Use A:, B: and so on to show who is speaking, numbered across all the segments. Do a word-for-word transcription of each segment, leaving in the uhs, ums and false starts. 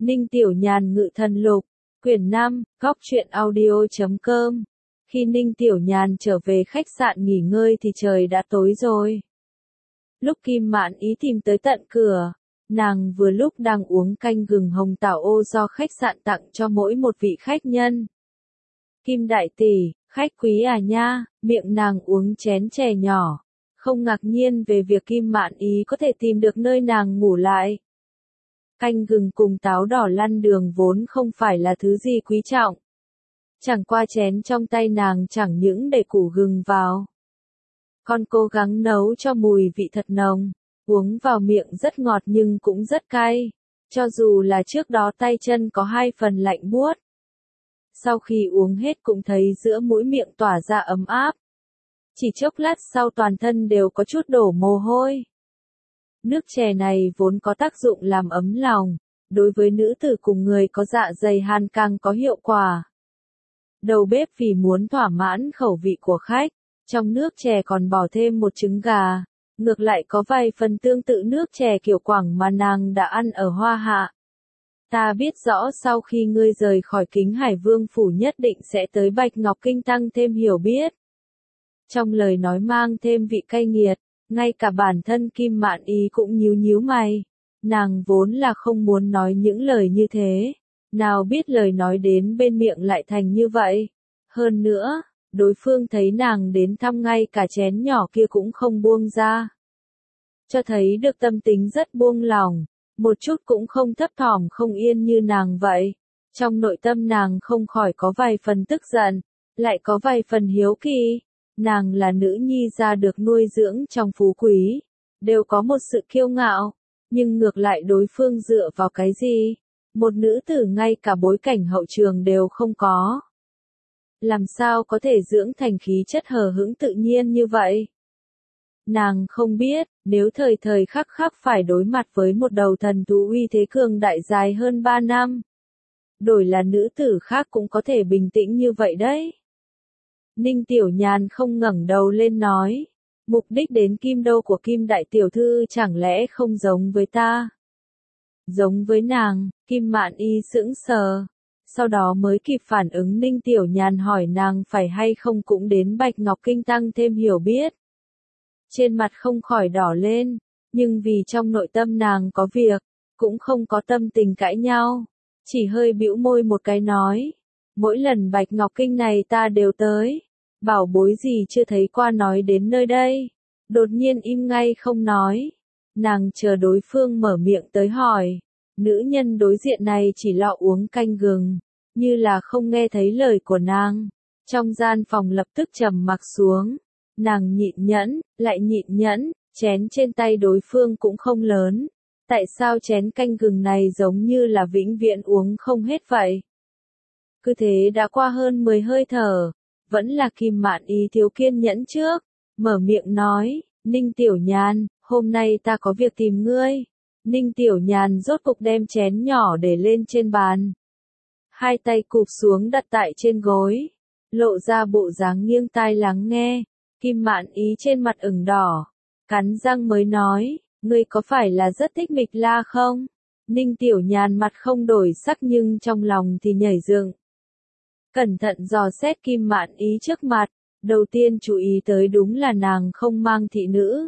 A: Ninh Tiểu Nhàn Ngự Thần Lục, quyển năm, góc truyện audio chấm com. Khi Ninh Tiểu Nhàn trở về khách sạn nghỉ ngơi thì trời đã tối rồi. Lúc Kim Mạn Ý tìm tới tận cửa, nàng vừa lúc đang uống canh gừng hồng tảo ô do khách sạn tặng cho mỗi một vị khách nhân. Kim đại tỷ, khách quý à nha, miệng nàng uống chén chè nhỏ, không ngạc nhiên về việc Kim Mạn Ý có thể tìm được nơi nàng ngủ lại. Canh gừng cùng táo đỏ lăn đường vốn không phải là thứ gì quý trọng. Chẳng qua chén trong tay nàng chẳng những để củ gừng vào. Con cố gắng nấu cho mùi vị thật nồng, uống vào miệng rất ngọt nhưng cũng rất cay, cho dù là trước đó tay chân có hai phần lạnh buốt. Sau khi uống hết cũng thấy giữa mũi miệng tỏa ra ấm áp. Chỉ chốc lát sau toàn thân đều có chút đổ mồ hôi. Nước chè này vốn có tác dụng làm ấm lòng, đối với nữ tử cùng người có dạ dày hàn càng có hiệu quả. Đầu bếp vì muốn thỏa mãn khẩu vị của khách, trong nước chè còn bỏ thêm một trứng gà, ngược lại có vài phần tương tự nước chè kiểu Quảng mà nàng đã ăn ở Hoa Hạ. Ta biết rõ sau khi ngươi rời khỏi Kính Hải Vương phủ nhất định sẽ tới Bạch Ngọc Kinh tăng thêm hiểu biết. Trong lời nói mang thêm vị cay nghiệt, ngay cả bản thân Kim Mạn Ý cũng nhíu nhíu mày. Nàng vốn là không muốn nói những lời như thế, nào biết lời nói đến bên miệng lại thành như vậy. Hơn nữa, đối phương thấy nàng đến thăm ngay cả chén nhỏ kia cũng không buông ra. Cho thấy được tâm tính rất buông lòng, một chút cũng không thấp thỏm không yên như nàng vậy. Trong nội tâm nàng không khỏi có vài phần tức giận, lại có vài phần hiếu kỳ. Nàng là nữ nhi ra được nuôi dưỡng trong phú quý, đều có một sự kiêu ngạo, nhưng ngược lại đối phương dựa vào cái gì? Một nữ tử ngay cả bối cảnh hậu trường đều không có. Làm sao có thể dưỡng thành khí chất hờ hững tự nhiên như vậy? Nàng không biết, nếu thời thời khắc khắc phải đối mặt với một đầu thần thú uy thế cường đại dài hơn ba năm. Đổi là nữ tử khác cũng có thể bình tĩnh như vậy đấy. Ninh Tiểu Nhàn không ngẩng đầu lên nói, mục đích đến Kim Đô của Kim Đại Tiểu Thư chẳng lẽ không giống với ta? Giống với nàng, Kim Mạn Ý sững sờ, sau đó mới kịp phản ứng. Ninh Tiểu Nhàn hỏi nàng phải hay không cũng đến Bạch Ngọc Kinh tăng thêm hiểu biết. Trên mặt không khỏi đỏ lên, nhưng vì trong nội tâm nàng có việc, cũng không có tâm tình cãi nhau, chỉ hơi bĩu môi một cái nói. Mỗi lần Bạch Ngọc Kinh này ta đều tới, bảo bối gì chưa thấy qua nói đến nơi đây, đột nhiên im ngay không nói. Nàng chờ đối phương mở miệng tới hỏi, nữ nhân đối diện này chỉ lọ uống canh gừng, như là không nghe thấy lời của nàng. Trong gian phòng lập tức trầm mặc xuống, nàng nhịn nhẫn, lại nhịn nhẫn, chén trên tay đối phương cũng không lớn. Tại sao chén canh gừng này giống như là vĩnh viễn uống không hết vậy? Cứ thế đã qua hơn mười hơi thở, vẫn là Kim Mạn Ý thiếu kiên nhẫn trước, mở miệng nói, Ninh Tiểu Nhàn, hôm nay ta có việc tìm ngươi. Ninh Tiểu Nhàn rốt cục đem chén nhỏ để lên trên bàn. Hai tay cụp xuống đặt tại trên gối, lộ ra bộ dáng nghiêng tai lắng nghe. Kim Mạn Ý trên mặt ửng đỏ, cắn răng mới nói, ngươi có phải là rất thích Mịch La không? Ninh Tiểu Nhàn mặt không đổi sắc nhưng trong lòng thì nhảy dựng. Cẩn thận dò xét Kim Mạn Ý trước mặt, đầu tiên chú ý tới đúng là nàng không mang thị nữ.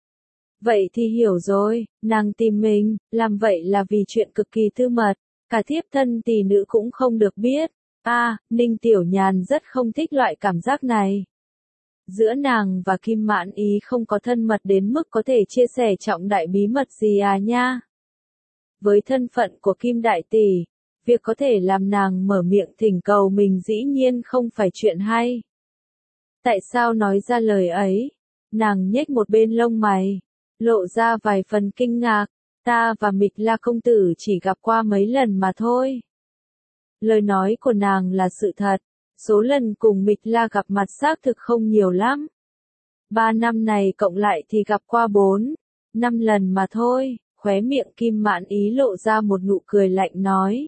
A: Vậy thì hiểu rồi, nàng tìm mình, làm vậy là vì chuyện cực kỳ tư mật, cả thiếp thân tỷ nữ cũng không được biết. A, à, Ninh Tiểu Nhàn rất không thích loại cảm giác này. Giữa nàng và Kim Mạn Ý không có thân mật đến mức có thể chia sẻ trọng đại bí mật gì à nha. Với thân phận của Kim Đại Tỷ, việc có thể làm nàng mở miệng thỉnh cầu mình dĩ nhiên không phải chuyện hay. Tại sao nói ra lời ấy? Nàng nhếch một bên lông mày, lộ ra vài phần kinh ngạc. Ta và Mịch La công tử chỉ gặp qua mấy lần mà thôi. Lời nói của nàng là sự thật. Số lần cùng Mịch La gặp mặt xác thực không nhiều lắm. Ba năm này cộng lại thì gặp qua bốn, năm lần mà thôi. Khóe miệng Kim Mạn Ý lộ ra một nụ cười lạnh nói.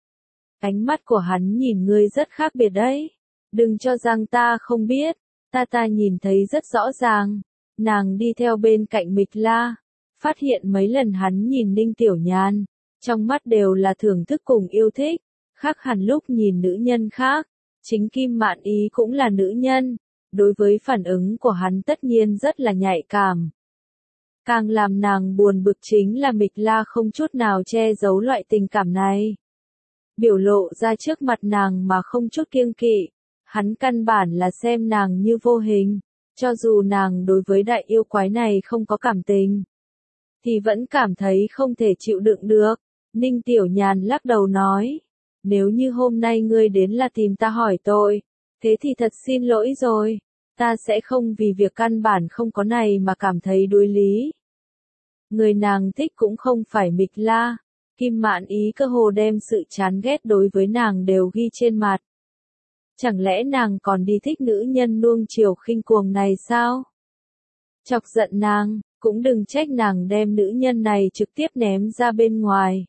A: Ánh mắt của hắn nhìn ngươi rất khác biệt đấy. Đừng cho rằng ta không biết, ta ta nhìn thấy rất rõ ràng. Nàng đi theo bên cạnh Mịch La, phát hiện mấy lần hắn nhìn Ninh Tiểu Nhàn, trong mắt đều là thưởng thức cùng yêu thích, khác hẳn lúc nhìn nữ nhân khác. Chính Kim Mạn Ý cũng là nữ nhân, đối với phản ứng của hắn tất nhiên rất là nhạy cảm. Càng làm nàng buồn bực chính là Mịch La không chút nào che giấu loại tình cảm này. Biểu lộ ra trước mặt nàng mà không chút kiêng kỵ, hắn căn bản là xem nàng như vô hình, cho dù nàng đối với đại yêu quái này không có cảm tình, thì vẫn cảm thấy không thể chịu đựng được. Ninh Tiểu Nhàn lắc đầu nói, nếu như hôm nay ngươi đến là tìm ta hỏi tội, thế thì thật xin lỗi rồi, ta sẽ không vì việc căn bản không có này mà cảm thấy đối lý. Người nàng thích cũng không phải Mịch La, Kim Mạn Ý cơ hồ đem sự chán ghét đối với nàng đều ghi trên mặt. Chẳng lẽ nàng còn đi thích nữ nhân nuông chiều khinh cuồng này sao? Chọc giận nàng, cũng đừng trách nàng đem nữ nhân này trực tiếp ném ra bên ngoài.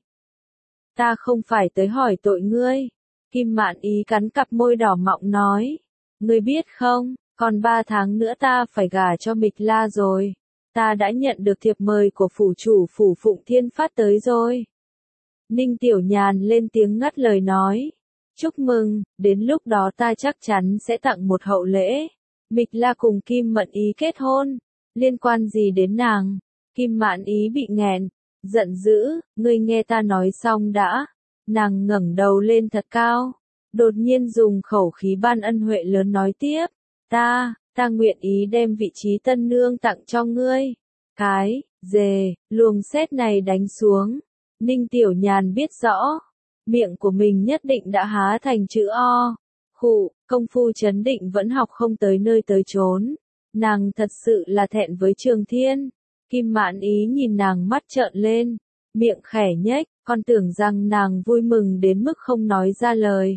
A: Ta không phải tới hỏi tội ngươi. Kim Mạn Ý cắn cặp môi đỏ mọng nói. Ngươi biết không, còn ba tháng nữa ta phải gả cho Mịch La rồi. Ta đã nhận được thiệp mời của phủ chủ phủ Phụng Thiên phát tới rồi. Ninh Tiểu Nhàn lên tiếng ngắt lời nói. Chúc mừng, đến lúc đó ta chắc chắn sẽ tặng một hậu lễ. Mịch La cùng Kim Mạn Ý kết hôn. Liên quan gì đến nàng? Kim Mạn Ý bị nghẹn, giận dữ, ngươi nghe ta nói xong đã. Nàng ngẩng đầu lên thật cao, đột nhiên dùng khẩu khí ban ân huệ lớn nói tiếp. Ta, ta nguyện ý đem vị trí tân nương tặng cho ngươi. Cái, dề, luồng sét này đánh xuống. Ninh Tiểu Nhàn biết rõ, miệng của mình nhất định đã há thành chữ O. Khụ, công phu chấn định vẫn học không tới nơi tới chốn. Nàng thật sự là thẹn với Trường Thiên. Kim Mạn Ý nhìn nàng mắt trợn lên, miệng khẽ nhếch, còn tưởng rằng nàng vui mừng đến mức không nói ra lời.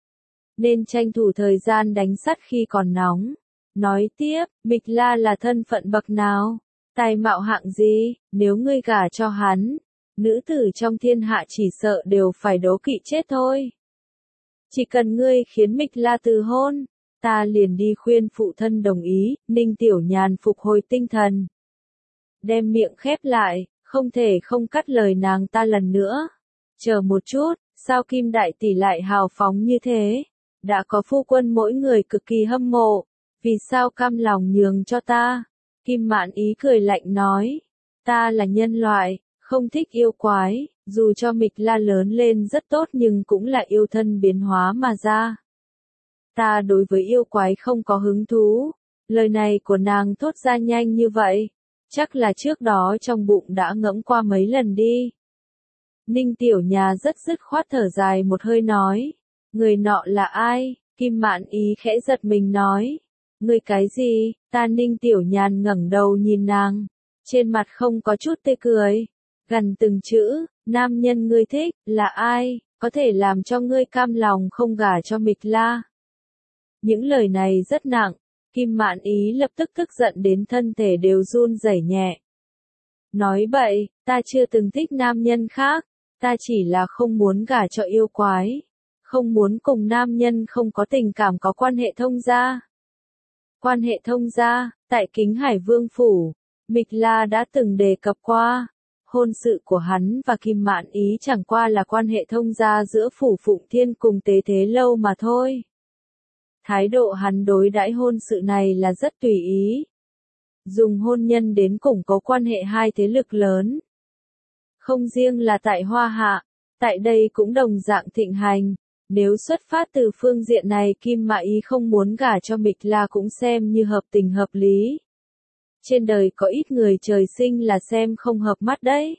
A: Nên tranh thủ thời gian đánh sắt khi còn nóng. Nói tiếp, Mịch La là thân phận bậc nào? Tài mạo hạng gì? Nếu ngươi gả cho hắn, nữ tử trong thiên hạ chỉ sợ đều phải đố kỵ chết thôi. Chỉ cần ngươi khiến Mịch La từ hôn, ta liền đi khuyên phụ thân đồng ý. Ninh Tiểu Nhàn phục hồi tinh thần, đem miệng khép lại, không thể không cắt lời nàng ta lần nữa. Chờ một chút, sao Kim đại tỷ lại hào phóng như thế? Đã có phu quân mỗi người cực kỳ hâm mộ, vì sao cam lòng nhường cho ta? Kim Mạn Ý cười lạnh nói, ta là nhân loại, không thích yêu quái, dù cho Mịch La lớn lên rất tốt nhưng cũng là yêu thân biến hóa mà ra. Ta đối với yêu quái không có hứng thú. Lời này của nàng thốt ra nhanh như vậy, chắc là trước đó trong bụng đã ngẫm qua mấy lần đi. Ninh Tiểu Nhà rất dứt khoát thở dài một hơi nói, người nọ là ai? Kim Mạn Ý khẽ giật mình nói, người cái gì? Ta Ninh Tiểu Nhàn ngẩng đầu nhìn nàng, trên mặt không có chút tươi cười, gần từng chữ, nam nhân ngươi thích, là ai, có thể làm cho ngươi cam lòng không gả cho Mịch La. Những lời này rất nặng, Kim Mạn Ý lập tức tức giận đến thân thể đều run rẩy nhẹ. Nói bậy, ta chưa từng thích nam nhân khác, ta chỉ là không muốn gả cho yêu quái, không muốn cùng nam nhân không có tình cảm có quan hệ thông gia. Quan hệ thông gia, tại Kính Hải Vương Phủ, Mịch La đã từng đề cập qua. Hôn sự của hắn và Kim Mạn Ý chẳng qua là quan hệ thông gia giữa Phủ Phụng Thiên cùng Tế Thế Lâu mà thôi. Thái độ hắn đối đãi hôn sự này là rất tùy ý. Dùng hôn nhân đến củng cố quan hệ hai thế lực lớn. Không riêng là tại Hoa Hạ, tại đây cũng đồng dạng thịnh hành. Nếu xuất phát từ phương diện này Kim Mạn Ý không muốn gả cho Mịch La cũng xem như hợp tình hợp lý. Trên đời có ít người trời sinh là xem không hợp mắt đấy.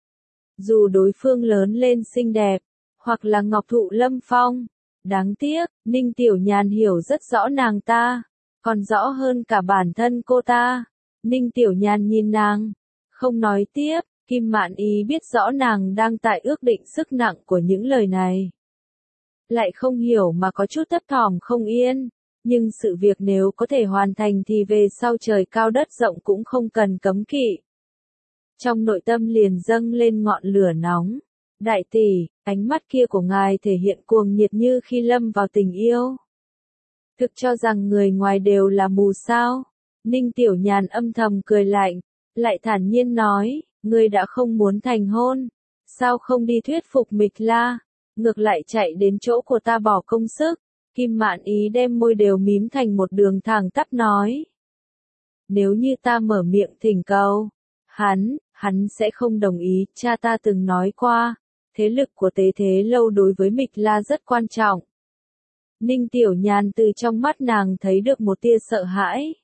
A: Dù đối phương lớn lên xinh đẹp, hoặc là ngọc thụ lâm phong. Đáng tiếc, Ninh Tiểu Nhàn hiểu rất rõ nàng ta, còn rõ hơn cả bản thân cô ta. Ninh Tiểu Nhàn nhìn nàng, không nói tiếp. Kim Mạn Ý biết rõ nàng đang tại ước định sức nặng của những lời này. Lại không hiểu mà có chút thấp thỏm không yên, nhưng sự việc nếu có thể hoàn thành thì về sau trời cao đất rộng cũng không cần cấm kỵ. Trong nội tâm liền dâng lên ngọn lửa nóng. Đại tỷ, ánh mắt kia của ngài thể hiện cuồng nhiệt như khi lâm vào tình yêu. Thực cho rằng người ngoài đều là mù sao? Ninh Tiểu Nhàn âm thầm cười lạnh, lại thản nhiên nói, ngươi đã không muốn thành hôn, Sao không đi thuyết phục Mịch La, ngược lại chạy đến chỗ của ta bỏ công sức? Kim Mạn Ý đem môi đều mím thành một đường thẳng tắp nói. Nếu như ta mở miệng thỉnh cầu, hắn, hắn sẽ không đồng ý, cha ta từng nói qua, thế lực của Tế Thế Lâu đối với Mịch La rất quan trọng. Ninh Tiểu Nhàn từ trong mắt nàng thấy được một tia sợ hãi.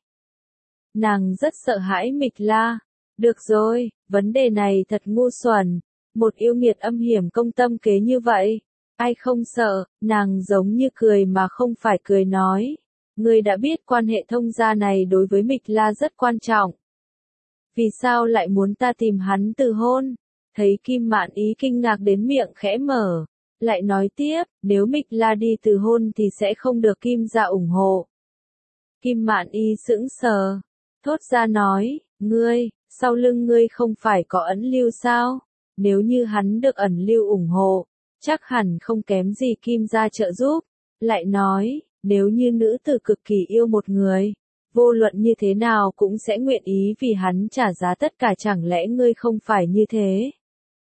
A: Nàng rất sợ hãi Mịch La. Được rồi, vấn đề này thật ngu xuẩn, một yêu nghiệt âm hiểm công tâm kế như vậy, ai không sợ? Nàng giống như cười mà không phải cười nói. Ngươi đã biết quan hệ thông gia này đối với Mịch La rất quan trọng. Vì sao lại muốn ta tìm hắn từ hôn? Thấy Kim Mạn Ý kinh ngạc đến miệng khẽ mở, lại nói tiếp, nếu Mịch La đi từ hôn thì sẽ không được Kim gia ủng hộ. Kim Mạn Ý sững sờ, thốt ra nói, ngươi, sau lưng ngươi không phải có ẩn lưu sao? Nếu như hắn được ẩn lưu ủng hộ, chắc hẳn không kém gì Kim gia trợ giúp. Lại nói, nếu như nữ tử cực kỳ yêu một người, vô luận như thế nào cũng sẽ nguyện ý vì hắn trả giá tất cả, chẳng lẽ ngươi không phải như thế?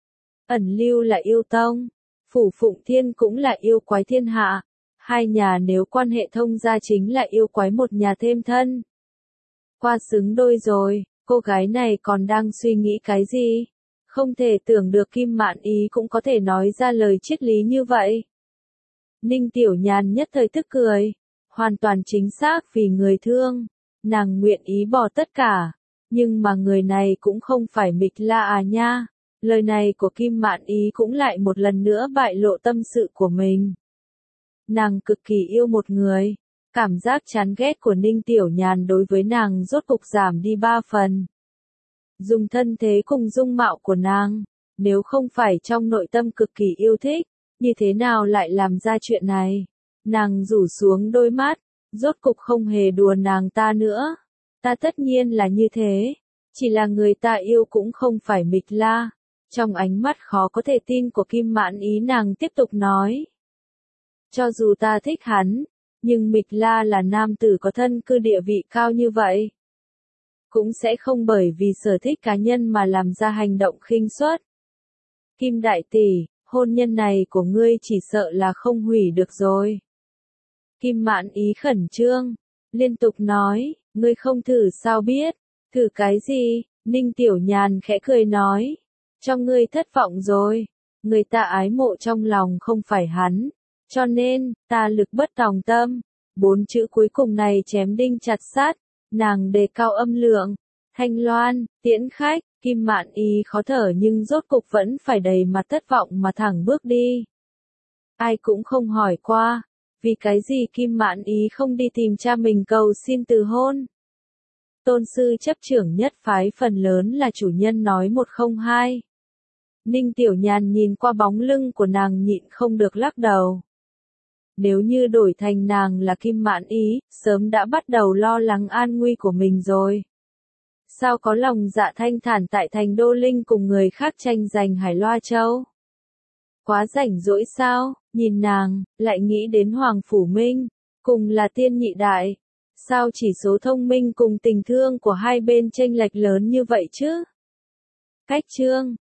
A: Ẩn lưu là yêu tông, Phủ Phụng Thiên cũng là yêu quái thiên hạ, hai nhà nếu quan hệ thông gia chính là yêu quái một nhà thêm thân. Qua xứng đôi rồi, cô gái này còn đang suy nghĩ cái gì? Không thể tưởng được Kim Mạn Ý cũng có thể nói ra lời triết lý như vậy. Ninh Tiểu Nhàn nhất thời tức cười, hoàn toàn chính xác vì người thương, nàng nguyện ý bỏ tất cả, nhưng mà người này cũng không phải Mịch La à nha. Lời này của Kim Mạn Ý cũng lại một lần nữa bại lộ tâm sự của mình. Nàng cực kỳ yêu một người, cảm giác chán ghét của Ninh Tiểu Nhàn đối với nàng rốt cục giảm đi ba phần. Dùng thân thế cùng dung mạo của nàng, nếu không phải trong nội tâm cực kỳ yêu thích, như thế nào lại làm ra chuyện này? Nàng rủ xuống đôi mắt, rốt cục không hề đùa nàng ta nữa. Ta tất nhiên là như thế, chỉ là người ta yêu cũng không phải Mịch La. Trong ánh mắt khó có thể tin của Kim Mạn Ý nàng tiếp tục nói. Cho dù ta thích hắn, nhưng Mịch La là nam tử có thân cư địa vị cao như vậy, cũng sẽ không bởi vì sở thích cá nhân mà làm ra hành động khinh suất. Kim đại tỷ, hôn nhân này của ngươi chỉ sợ là không hủy được rồi. Kim Mạn Ý khẩn trương, liên tục nói, ngươi không thử sao biết? Thử cái gì? Ninh Tiểu Nhàn khẽ cười nói, cho ngươi thất vọng rồi. Người ta ái mộ trong lòng không phải hắn, cho nên, ta lực bất tòng tâm. Bốn chữ cuối cùng này chém đinh chặt sắt, nàng đề cao âm lượng. Thanh Loan, tiễn khách. Kim Mạn Ý khó thở nhưng rốt cục vẫn phải đầy mặt thất vọng mà thẳng bước đi. Ai cũng không hỏi qua, vì cái gì Kim Mạn Ý không đi tìm cha mình cầu xin từ hôn. Tôn sư chấp trưởng nhất phái phần lớn là chủ nhân nói một không hai. Ninh Tiểu Nhàn nhìn qua bóng lưng của nàng nhịn không được lắc đầu. Nếu như đổi thành nàng là Kim Mạn Ý, sớm đã bắt đầu lo lắng an nguy của mình rồi. Sao có lòng dạ thanh thản tại thành Đô Linh cùng người khác tranh giành Hải Loa Châu? Quá rảnh rỗi sao? Nhìn nàng, lại nghĩ đến Hoàng Phủ Minh, cùng là tiên nhị đại. Sao chỉ số thông minh cùng tình thương của hai bên chênh lệch lớn như vậy chứ? Cách chương